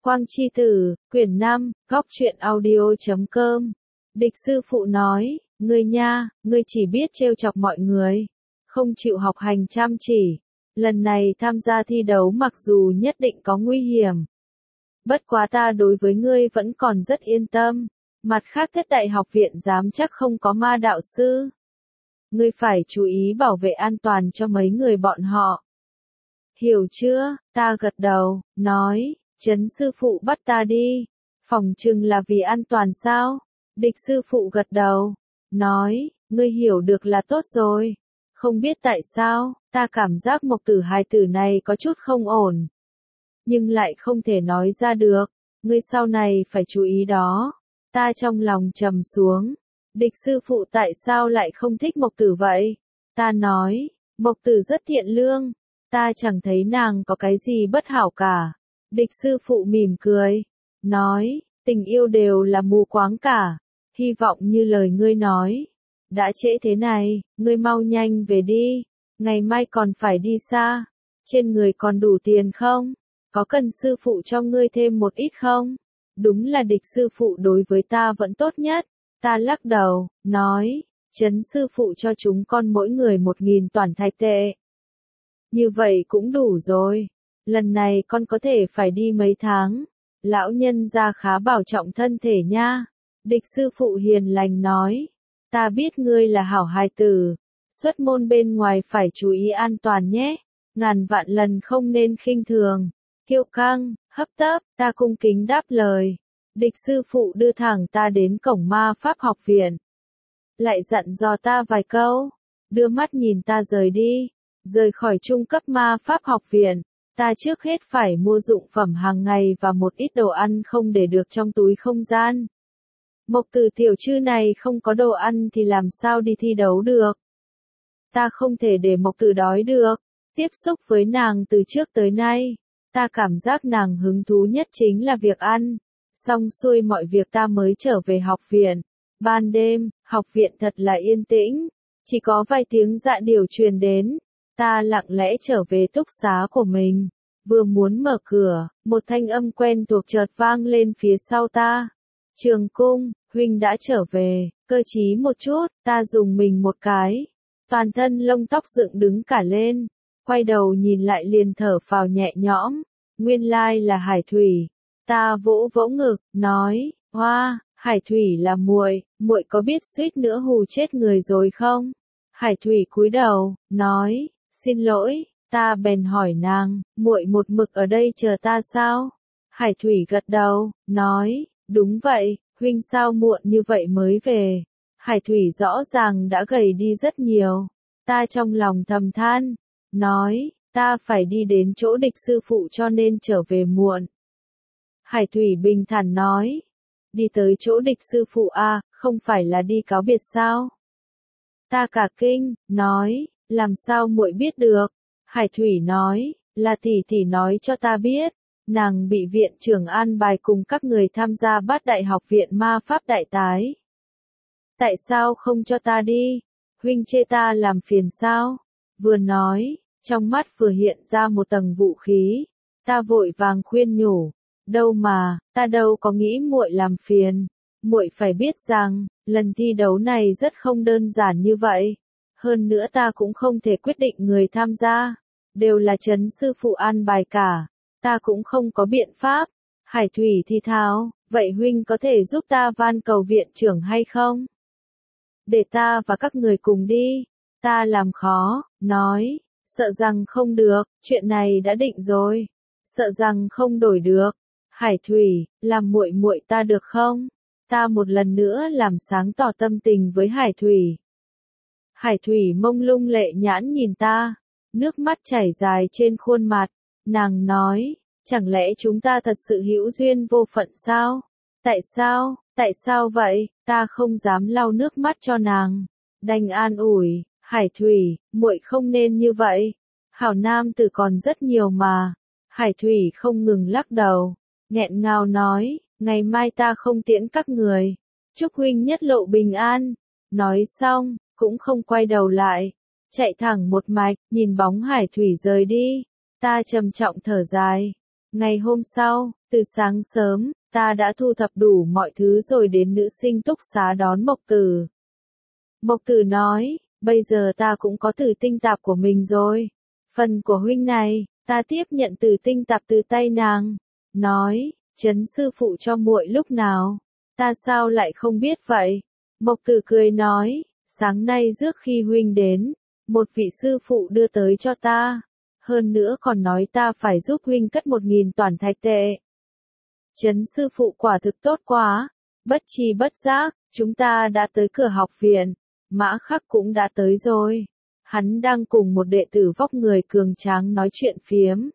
Quang Chi Tử, quyển 5, góc truyện audio.com. Địch sư phụ nói, ngươi nha, ngươi chỉ biết trêu chọc mọi người, không chịu học hành chăm chỉ. Lần này tham gia thi đấu mặc dù nhất định có nguy hiểm. Bất quá ta đối với ngươi vẫn còn rất yên tâm. Mặt khác Thất Đại học viện dám chắc không có ma đạo sư. Ngươi phải chú ý bảo vệ an toàn cho mấy người bọn họ. Hiểu chưa? Ta gật đầu, nói, Trấn sư phụ bắt ta đi. Phòng chừng là vì an toàn sao? Địch sư phụ gật đầu, nói, ngươi hiểu được là tốt rồi. Không biết tại sao, ta cảm giác Mộc Tử hài tử này có chút không ổn. Nhưng lại không thể nói ra được, ngươi sau này phải chú ý đó. Ta trong lòng trầm xuống. Địch sư phụ tại sao lại không thích Mộc Tử vậy? Ta nói, Mộc Tử rất thiện lương. Ta chẳng thấy nàng có cái gì bất hảo cả. Địch sư phụ mỉm cười, nói, tình yêu đều là mù quáng cả. Hy vọng như lời ngươi nói. Đã trễ thế này, ngươi mau nhanh về đi. Ngày mai còn phải đi xa. Trên người còn đủ tiền không? Có cần sư phụ cho ngươi thêm một ít không? Đúng là địch sư phụ đối với ta vẫn tốt nhất. Ta lắc đầu, nói, Trấn sư phụ cho chúng con mỗi người 1.000 toản thạch tệ. Như vậy cũng đủ rồi. Lần này con có thể phải đi mấy tháng. Lão nhân gia khá bảo trọng thân thể nha. Địch sư phụ hiền lành nói. Ta biết ngươi là hảo hài tử. Xuất môn bên ngoài phải chú ý an toàn nhé. Ngàn vạn lần không nên khinh thường. Kiêu căng, hấp tấp, ta cung kính đáp lời. Địch sư phụ đưa thẳng ta đến cổng ma pháp học viện. Lại dặn dò ta vài câu. Đưa mắt nhìn ta rời đi. Rời khỏi trung cấp ma pháp học viện. Ta trước hết phải mua dụng phẩm hàng ngày và một ít đồ ăn không để được trong túi không gian. Mộc Tử tiểu trư này không có đồ ăn thì làm sao đi thi đấu được. Ta không thể để Mộc Tử đói được. Tiếp xúc với nàng từ trước tới nay, ta cảm giác nàng hứng thú nhất chính là việc ăn. Xong xuôi mọi việc ta mới trở về học viện. Ban đêm, học viện thật là yên tĩnh. Chỉ có vài tiếng dạ điểu truyền đến. Ta lặng lẽ trở về túc xá của mình. Vừa muốn mở cửa, một thanh âm quen thuộc chợt vang lên phía sau ta. Trường Cung, huynh đã trở về, cơ trí một chút, ta dùng mình một cái. Toàn thân lông tóc dựng đứng cả lên. Quay đầu nhìn lại liền thở phào nhẹ nhõm. Nguyên lai là Hải Thủy. Ta vỗ vỗ ngực, nói, hoa, Hải Thủy là muội, muội có biết suýt nữa hù chết người rồi không? Hải Thủy cúi đầu, nói, xin lỗi. Ta bèn hỏi nàng, muội một mực ở đây chờ ta sao? Hải Thủy gật đầu, nói, đúng vậy, huynh sao muộn như vậy mới về? Hải Thủy rõ ràng đã gầy đi rất nhiều. Ta trong lòng thầm than, nói, ta phải đi đến chỗ địch sư phụ cho nên trở về muộn. Hải Thủy bình thản nói, đi tới chỗ địch sư phụ à, không phải là đi cáo biệt sao? Ta cả kinh, nói, làm sao muội biết được? Hải Thủy nói, là tỷ tỷ nói cho ta biết, nàng bị viện trưởng an bài cùng các người tham gia Bát Đại học viện ma pháp đại tái. Tại sao không cho ta đi? Huynh chê ta làm phiền sao? Vừa nói, trong mắt vừa hiện ra một tầng vũ khí. Ta vội vàng khuyên nhủ, đâu mà, ta đâu có nghĩ muội làm phiền. Muội phải biết rằng, lần thi đấu này rất không đơn giản như vậy. Hơn nữa ta cũng không thể quyết định người tham gia. Đều là Trấn sư phụ an bài cả. Ta cũng không có biện pháp. Hải Thủy thì thào, vậy huynh có thể giúp ta van cầu viện trưởng hay không? Để ta và các người cùng đi. Ta làm khó, nói, sợ rằng không được, chuyện này đã định rồi. Sợ rằng không đổi được. Hải Thủy, làm muội muội ta được không? Ta một lần nữa làm sáng tỏ tâm tình với Hải Thủy. Hải Thủy mông lung lệ nhãn nhìn ta. Nước mắt chảy dài trên khuôn mặt. Nàng nói, chẳng lẽ chúng ta thật sự hữu duyên vô phận sao? Tại sao vậy? Ta không dám lau nước mắt cho nàng. Đành an ủi, Hải Thủy, muội không nên như vậy. Hảo nam tử còn rất nhiều mà. Hải Thủy không ngừng lắc đầu. Nghẹn ngào nói, ngày mai ta không tiễn các người. Chúc huynh nhất lộ bình an. Nói xong, cũng không quay đầu lại. Chạy thẳng một mạch, nhìn bóng Hải Thủy rời đi. Ta trầm trọng thở dài. Ngày hôm sau, từ sáng sớm, ta đã thu thập đủ mọi thứ rồi đến nữ sinh túc xá đón Mộc Tử. Mộc Tử nói, bây giờ ta cũng có tử tinh tạp của mình rồi. Phần của huynh này, ta tiếp nhận tử tinh tạp từ tay nàng. Nói, Trấn sư phụ cho muội lúc nào? Ta sao lại không biết vậy? Mộc Tử cười nói, sáng nay trước khi huynh đến, một vị sư phụ đưa tới cho ta. Hơn nữa còn nói ta phải giúp huynh cất 1.000 toản thạch tệ. Trấn sư phụ quả thực tốt quá. Bất tri bất giác, chúng ta đã tới cửa học viện. Mã Khắc cũng đã tới rồi. Hắn đang cùng một đệ tử vóc người cường tráng nói chuyện phiếm.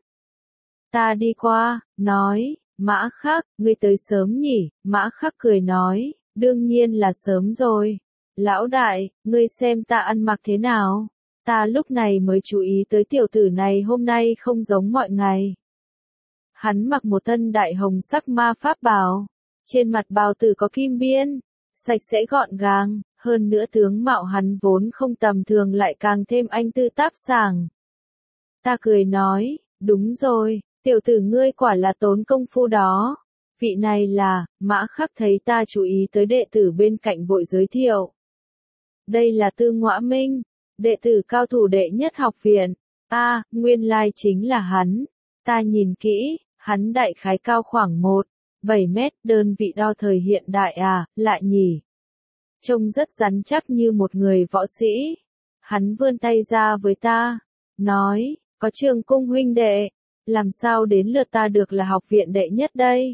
Ta đi qua, nói, Mã Khắc, ngươi tới sớm nhỉ? Mã Khắc cười nói, đương nhiên là sớm rồi. Lão đại, ngươi xem ta ăn mặc thế nào? Ta lúc này mới chú ý tới tiểu tử này hôm nay không giống mọi ngày. Hắn mặc một thân đại hồng sắc ma pháp bào. Trên mặt bào tử có kim biên. Sạch sẽ gọn gàng, hơn nữa tướng mạo hắn vốn không tầm thường lại càng thêm anh tư táp sảng. Ta cười nói, đúng rồi, tiểu tử ngươi quả là tốn công phu đó. Vị này là, Mã Khắc thấy ta chú ý tới đệ tử bên cạnh vội giới thiệu. Đây là Tư Ngõa Minh, đệ tử cao thủ đệ nhất học viện. Nguyên lai chính là hắn. Ta nhìn kỹ, hắn đại khái cao khoảng 1,7 mét, đơn vị đo thời hiện đại lại nhỉ. Trông rất rắn chắc như một người võ sĩ. Hắn vươn tay ra với ta, nói, có Trường Cung huynh đệ, làm sao đến lượt ta được là học viện đệ nhất đây?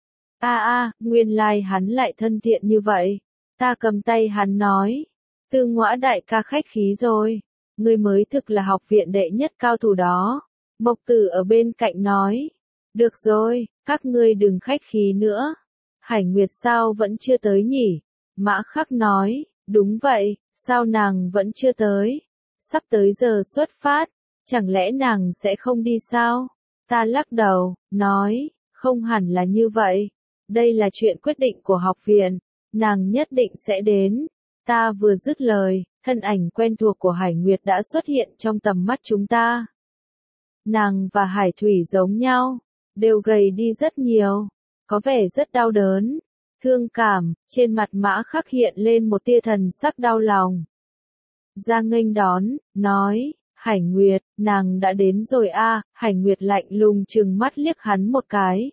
Nguyên lai hắn lại thân thiện như vậy. Ta cầm tay hắn nói, Tư Ngõa đại ca khách khí rồi, ngươi mới thực là học viện đệ nhất cao thủ đó. Mộc Tử ở bên cạnh nói, được rồi, các ngươi đừng khách khí nữa. Hải Nguyệt sao vẫn chưa tới nhỉ? Mã Khắc nói, đúng vậy, sao nàng vẫn chưa tới? Sắp tới giờ xuất phát, chẳng lẽ nàng sẽ không đi sao? Ta lắc đầu, nói, không hẳn là như vậy. Đây là chuyện quyết định của học viện, nàng nhất định sẽ đến. Ta vừa dứt lời, thân ảnh quen thuộc của Hải Nguyệt đã xuất hiện trong tầm mắt chúng ta. Nàng và Hải Thủy giống nhau, đều gầy đi rất nhiều, có vẻ rất đau đớn, thương cảm, trên mặt Mã Khắc hiện lên một tia thần sắc đau lòng. Ra nghênh đón, nói, Hải Nguyệt, nàng đã đến rồi Hải Nguyệt lạnh lùng trừng mắt liếc hắn một cái.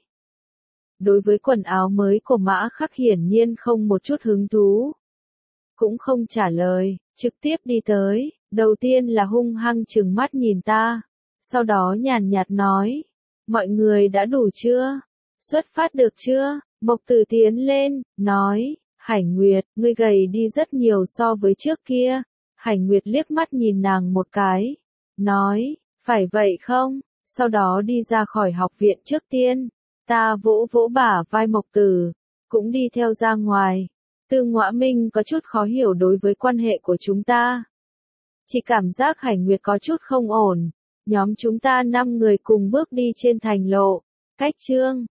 Đối với quần áo mới của Mã Khắc hiển nhiên không một chút hứng thú. Cũng không trả lời, trực tiếp đi tới, đầu tiên là hung hăng trừng mắt nhìn ta, sau đó nhàn nhạt nói, mọi người đã đủ chưa? Xuất phát được chưa? Mộc Tử tiến lên, nói, Hải Nguyệt, ngươi gầy đi rất nhiều so với trước kia. Hải Nguyệt liếc mắt nhìn nàng một cái, nói, phải vậy không? Sau đó đi ra khỏi học viện trước tiên. Ta vỗ vỗ bả vai Mộc Tử, cũng đi theo ra ngoài. Tư Ngõa Minh có chút khó hiểu đối với quan hệ của chúng ta. Chỉ cảm giác Hải Nguyệt có chút không ổn. Nhóm chúng ta 5 người cùng bước đi trên thành lộ. Cách chương